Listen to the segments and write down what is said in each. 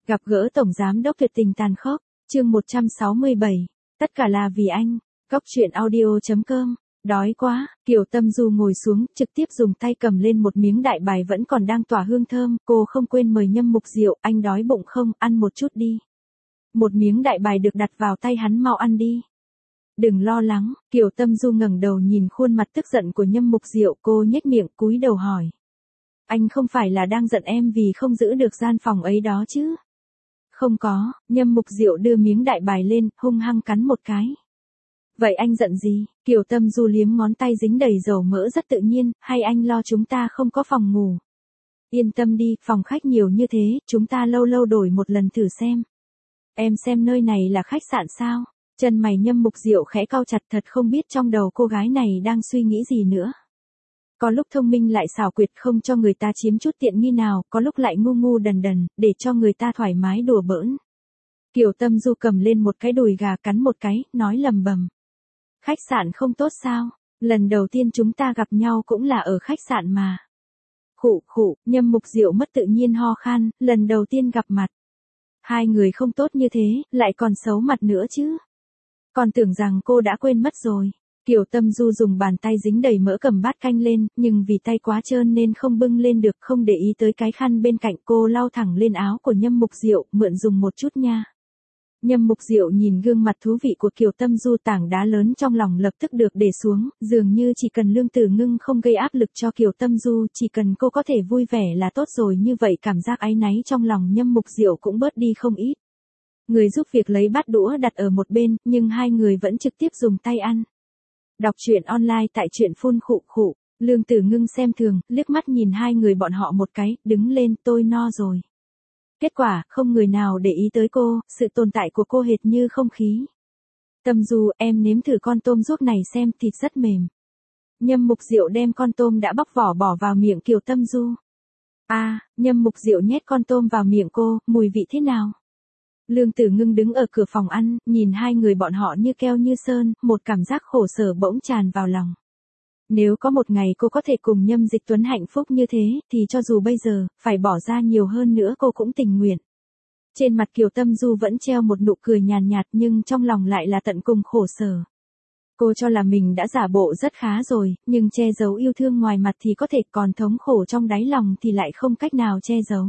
Gặp gỡ Tổng Giám đốc tuyệt tình tàn khốc, chương 167. Tất cả là vì anh. Góc truyện audio.com. Đói quá, Kiều Tâm Du ngồi xuống, trực tiếp dùng tay cầm lên một miếng đại bài vẫn còn đang tỏa hương thơm, cô không quên mời Nhâm Mục Diệu, anh đói bụng không, ăn một chút đi. Một miếng đại bài được đặt vào tay hắn, mau ăn đi. Đừng lo lắng, Kiều Tâm Du ngẩng đầu nhìn khuôn mặt tức giận của Nhâm Mục Diệu, cô nhếch miệng cúi đầu hỏi. Anh không phải là đang giận em vì không giữ được gian phòng ấy đó chứ? Không có, Nhâm Mục Diệu đưa miếng đại bài lên, hung hăng cắn một cái. Vậy anh giận gì? Kiều Tâm Du liếm ngón tay dính đầy dầu mỡ rất tự nhiên, hay anh lo chúng ta không có phòng ngủ? Yên tâm đi, phòng khách nhiều như thế, chúng ta lâu lâu đổi một lần thử xem. Em xem nơi này là khách sạn sao? Chân mày Nhâm Mục Diệu khẽ cau chặt, thật không biết trong đầu cô gái này đang suy nghĩ gì nữa. Có lúc thông minh lại xảo quyệt không cho người ta chiếm chút tiện nghi nào, có lúc lại ngu ngu đần đần, để cho người ta thoải mái đùa bỡn. Kiều Tâm Du cầm lên một cái đùi gà cắn một cái, nói lầm bầm. Khách sạn không tốt sao? Lần đầu tiên chúng ta gặp nhau cũng là ở khách sạn mà. Khụ khụ, Nhâm Mục Diệu mất tự nhiên ho khan, lần đầu tiên gặp mặt. Hai người không tốt như thế, lại còn xấu mặt nữa chứ. Còn tưởng rằng cô đã quên mất rồi. Kiều Tâm Du dùng bàn tay dính đầy mỡ cầm bát canh lên, nhưng vì tay quá trơn nên không bưng lên được, không để ý tới cái khăn bên cạnh, cô lau thẳng lên áo của Nhâm Mục Diệu, mượn dùng một chút nha. Nhâm Mục Diệu nhìn gương mặt thú vị của Kiều Tâm Du, tảng đá lớn trong lòng lập tức được để xuống, dường như chỉ cần Lương Tử Ngưng không gây áp lực cho Kiều Tâm Du, chỉ cần cô có thể vui vẻ là tốt rồi, như vậy cảm giác áy náy trong lòng Nhâm Mục Diệu cũng bớt đi không ít. Người giúp việc lấy bát đũa đặt ở một bên, nhưng hai người vẫn trực tiếp dùng tay ăn. Đọc truyện online tại truyện phun khụ khụ. Lương Tử Ngưng xem thường, liếc mắt nhìn hai người bọn họ một cái, đứng lên, tôi no rồi. Kết quả, không người nào để ý tới cô, sự tồn tại của cô hệt như không khí. Tâm Du, em nếm thử con tôm ruốc này xem, thịt rất mềm. Nhâm Mục Diệu đem con tôm đã bóc vỏ bỏ vào miệng Kiều Tâm Du. Nhâm Mục Diệu nhét con tôm vào miệng cô, mùi vị thế nào? Lương Tử Ngưng đứng ở cửa phòng ăn, nhìn hai người bọn họ như keo như sơn, một cảm giác khổ sở bỗng tràn vào lòng. Nếu có một ngày cô có thể cùng Nhâm Dịch Tuấn hạnh phúc như thế, thì cho dù bây giờ, phải bỏ ra nhiều hơn nữa cô cũng tình nguyện. Trên mặt Kiều Tâm Du vẫn treo một nụ cười nhàn nhạt, nhưng trong lòng lại là tận cùng khổ sở. Cô cho là mình đã giả bộ rất khá rồi, nhưng che giấu yêu thương ngoài mặt thì có thể, còn thống khổ trong đáy lòng thì lại không cách nào che giấu.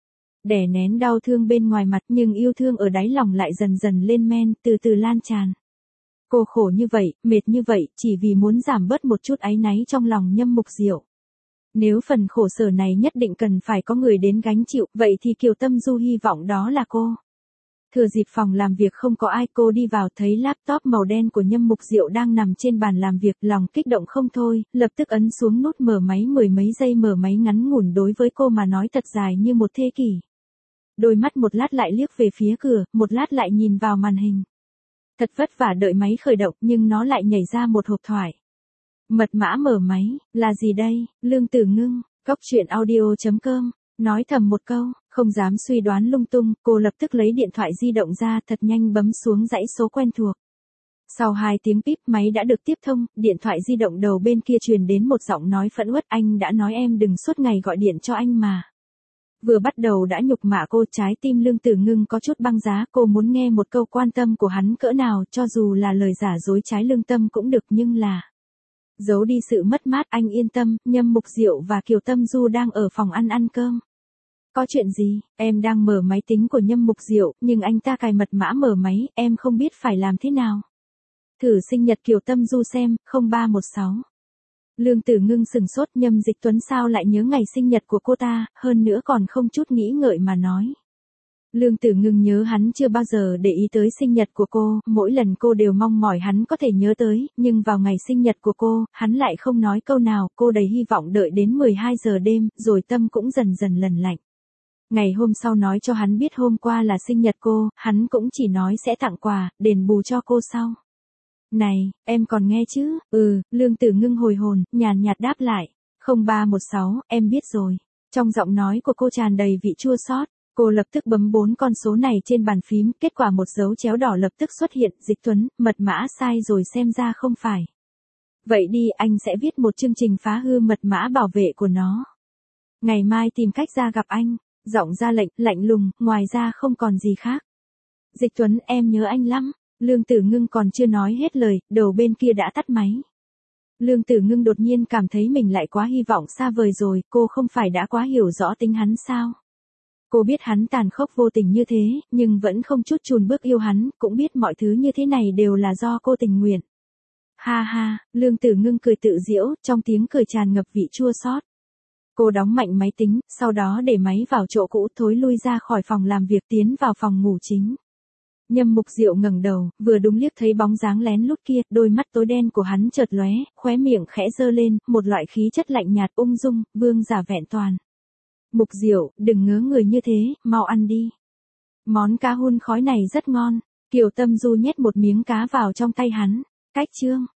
Đè nén đau thương bên ngoài mặt, nhưng yêu thương ở đáy lòng lại dần dần lên men, từ từ lan tràn. Cô khổ như vậy, mệt như vậy, chỉ vì muốn giảm bớt một chút áy náy trong lòng Nhâm Mục Diệu. Nếu phần khổ sở này nhất định cần phải có người đến gánh chịu, vậy thì Kiều Tâm Du hy vọng đó là cô. Thừa dịp phòng làm việc không có ai, cô đi vào thấy laptop màu đen của Nhâm Mục Diệu đang nằm trên bàn làm việc, lòng kích động không thôi, lập tức ấn xuống nút mở máy. Mười mấy giây mở máy ngắn ngủn đối với cô mà nói thật dài như một thế kỷ. Đôi mắt một lát lại liếc về phía cửa, một lát lại nhìn vào màn hình. Thật vất vả đợi máy khởi động, nhưng nó lại nhảy ra một hộp thoại. Mật mã mở máy, là gì đây? Lương Tử Ngưng, góc truyện audio.com, nói thầm một câu, không dám suy đoán lung tung, cô lập tức lấy điện thoại di động ra, thật nhanh bấm xuống dãy số quen thuộc. Sau 2 tiếng píp, máy đã được tiếp thông, điện thoại di động đầu bên kia truyền đến một giọng nói phẫn uất, anh đã nói em đừng suốt ngày gọi điện cho anh mà. Vừa bắt đầu đã nhục mạ cô, trái tim Lương Tử Ngưng có chút băng giá, cô muốn nghe một câu quan tâm của hắn cỡ nào, cho dù là lời giả dối trái lương tâm cũng được, nhưng là giấu đi sự mất mát. Anh yên tâm, Nhâm Mục Diệu và Kiều Tâm Du đang ở phòng ăn cơm. Có chuyện gì? Em đang mở máy tính của Nhâm Mục Diệu, nhưng anh ta cài mật mã mở máy, em không biết phải làm thế nào. Thử sinh nhật Kiều Tâm Du xem, 0316. Lương Tử Ngưng sừng sốt, Nhâm Dịch Tuấn sao lại nhớ ngày sinh nhật của cô ta, hơn nữa còn không chút nghĩ ngợi mà nói. Lương Tử Ngưng nhớ hắn chưa bao giờ để ý tới sinh nhật của cô, mỗi lần cô đều mong mỏi hắn có thể nhớ tới, nhưng vào ngày sinh nhật của cô, hắn lại không nói câu nào, cô đầy hy vọng đợi đến 12 giờ đêm, rồi tâm cũng dần dần lần lạnh. Ngày hôm sau nói cho hắn biết hôm qua là sinh nhật cô, hắn cũng chỉ nói sẽ tặng quà, đền bù cho cô sau. Này, em còn nghe chứ? Lương Tử Ngưng hồi hồn, nhàn nhạt đáp lại. 0316, em biết rồi. Trong giọng nói của cô tràn đầy vị chua xót. Cô lập tức bấm 4 con số này trên bàn phím, kết quả một dấu chéo đỏ lập tức xuất hiện, Dịch Tuấn, mật mã sai rồi xem ra không phải. Vậy đi, anh sẽ viết một chương trình phá hư mật mã bảo vệ của nó. Ngày mai tìm cách ra gặp anh. Giọng ra lệnh, lạnh lùng, ngoài ra không còn gì khác. Dịch Tuấn, em nhớ anh lắm. Lương Tử Ngưng còn chưa nói hết lời, đầu bên kia đã tắt máy. Lương Tử Ngưng đột nhiên cảm thấy mình lại quá hy vọng xa vời rồi, cô không phải đã quá hiểu rõ tính hắn sao? Cô biết hắn tàn khốc vô tình như thế, nhưng vẫn không chút chùn bước yêu hắn, cũng biết mọi thứ như thế này đều là do cô tình nguyện. Ha ha, Lương Tử Ngưng cười tự giễu, trong tiếng cười tràn ngập vị chua xót. Cô đóng mạnh máy tính, sau đó để máy vào chỗ cũ, thối lui ra khỏi phòng làm việc, tiến vào phòng ngủ chính. Nhâm Mục Diệu ngẩng đầu, vừa đúng liếc thấy bóng dáng lén lút kia, đôi mắt tối đen của hắn chợt lóe, khóe miệng khẽ giơ lên, một loại khí chất lạnh nhạt ung dung, vương giả vẹn toàn. Mục Diệu, đừng ngớ người như thế, mau ăn đi. Món cá hun khói này rất ngon. Kiều Tâm Du nhét một miếng cá vào trong tay hắn. Cách chương.